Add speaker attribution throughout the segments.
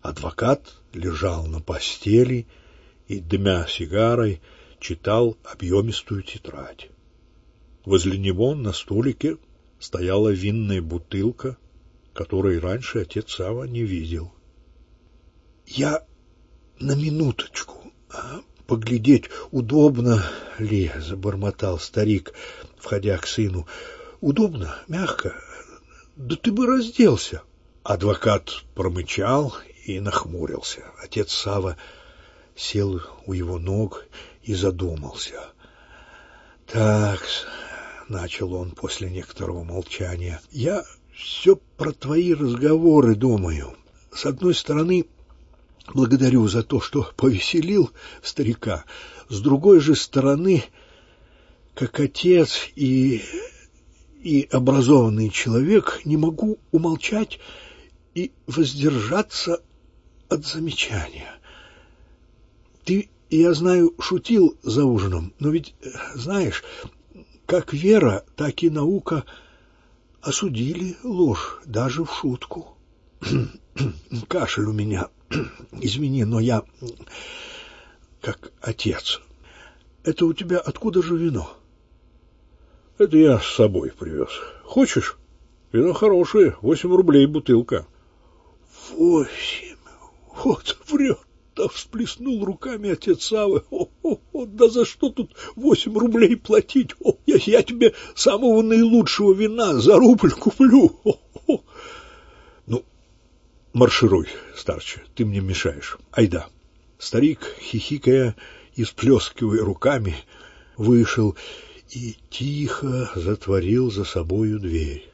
Speaker 1: Адвокат лежал на постели и, дымя сигарой, читал объемистую тетрадь. Возле него на столике стояла винная бутылка, которой раньше отец Сава не видел. — Я на минуточку, поглядеть, удобно ли, — забормотал старик, входя к сыну. — Удобно, мягко. Да ты бы разделся. Адвокат промычал и нахмурился. Отец Сава сел у его ног и задумался. — Так, — начал он после некоторого молчания, — я все про твои разговоры думаю. С одной стороны, благодарю за то, что повеселил старика. С другой же стороны, как отец и образованный человек, не могу умолчать и воздержаться от замечания. Ты, я знаю, шутил за ужином, но ведь, знаешь, как вера, так и наука осудили ложь даже в шутку. Кашель у меня, извини, но я как отец. Это у тебя откуда же вино? Это я с собой привез. Хочешь? Вино хорошее, 8 рублей бутылка. 8? Вот врет-то, всплеснул руками отец Савы. Да за что тут 8 рублей платить? Я тебе самого наилучшего вина за рубль куплю. Ну, маршируй, старче, ты мне мешаешь. Айда. Старик, хихикая и сплескивая руками, вышел и тихо затворил за собою дверь.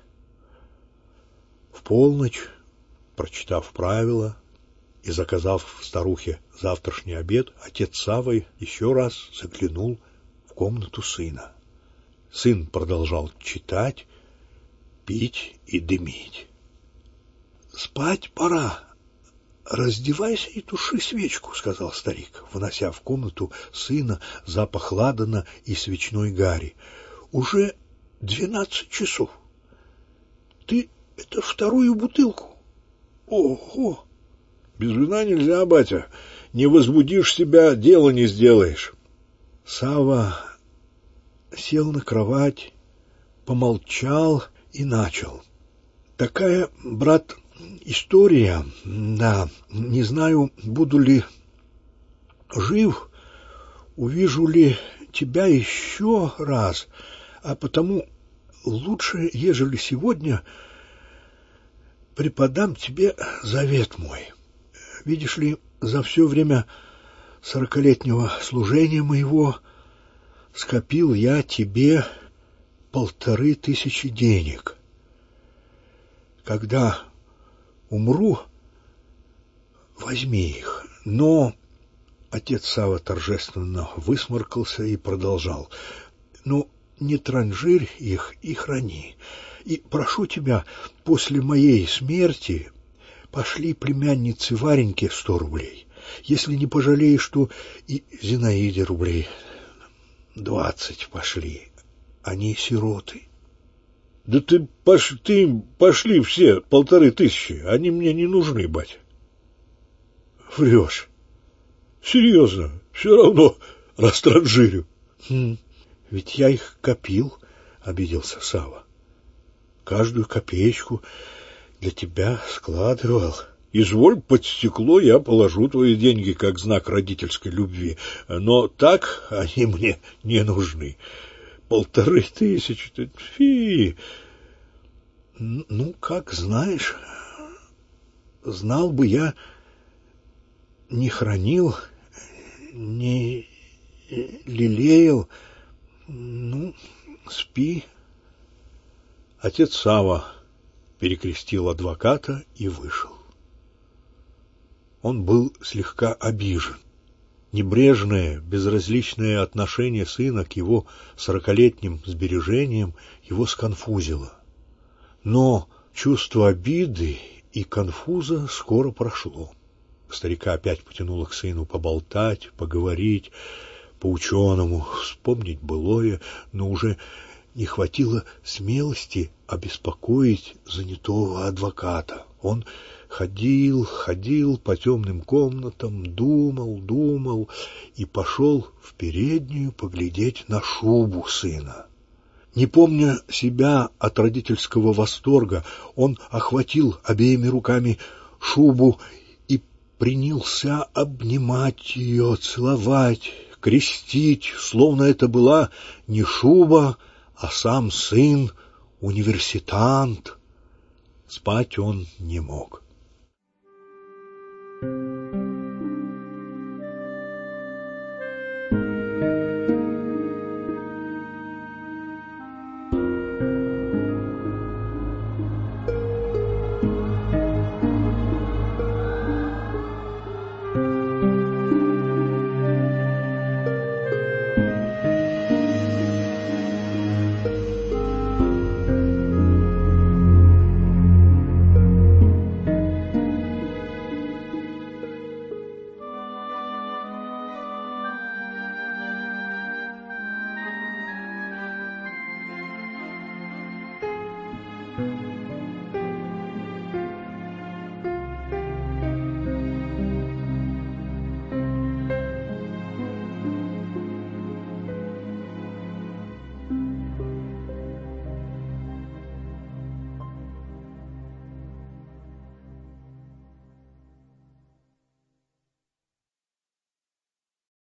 Speaker 1: В полночь, прочитав правила и заказав старухе завтрашний обед, отец Сава еще раз заглянул в комнату сына. Сын продолжал читать, пить и дымить. — Спать пора. Раздевайся и туши свечку, — сказал старик, внося в комнату сына запах ладана и свечной гари. — Уже 12 часов. Ты это 2-ю бутылку? Ого! Без вина нельзя, батя. Не возбудишь себя, дело не сделаешь. Сава сел на кровать, помолчал и начал. Такая, брат, история, да, не знаю, буду ли жив, увижу ли тебя еще раз, а потому лучше, ежели сегодня, преподам тебе завет мой. Видишь ли, за все время 40-летнего служения моего скопил я тебе 1500 денег. Когда умру, возьми их. Но отец Сава торжественно высморкался и продолжал. Ну, не транжирь их и храни. И прошу тебя, после моей смерти пошли племяннице Вареньке 100 рублей. Если не пожалеешь, то и Зинаиде рублей 20 пошли. Они сироты. Да ты пошли все 1500, они мне не нужны, батя. Врешь. Серьезно, все равно растранжирю. Ведь я их копил, обиделся Сава. Каждую копеечку для тебя складывал. Изволь, под стекло я положу твои деньги как знак родительской любви, но так они мне не нужны. 1500, фи. Ну, как знаешь, знал бы я, не хранил, не лелеял. Ну, спи. Отец Сава перекрестил адвоката и вышел. Он был слегка обижен. Небрежное, безразличное отношение сына к его 40-летним сбережениям его сконфузило. Но чувство обиды и конфуза скоро прошло. Старика опять потянуло к сыну поболтать, поговорить, по-ученому, вспомнить былое, но уже не хватило смелости обеспокоить занятого адвоката. Он ходил по темным комнатам, думал и пошел в переднюю поглядеть на шубу сына. Не помня себя от родительского восторга, он охватил обеими руками шубу и принялся обнимать ее, целовать, крестить, словно это была не шуба, а сам сын, университант. Спать он не мог.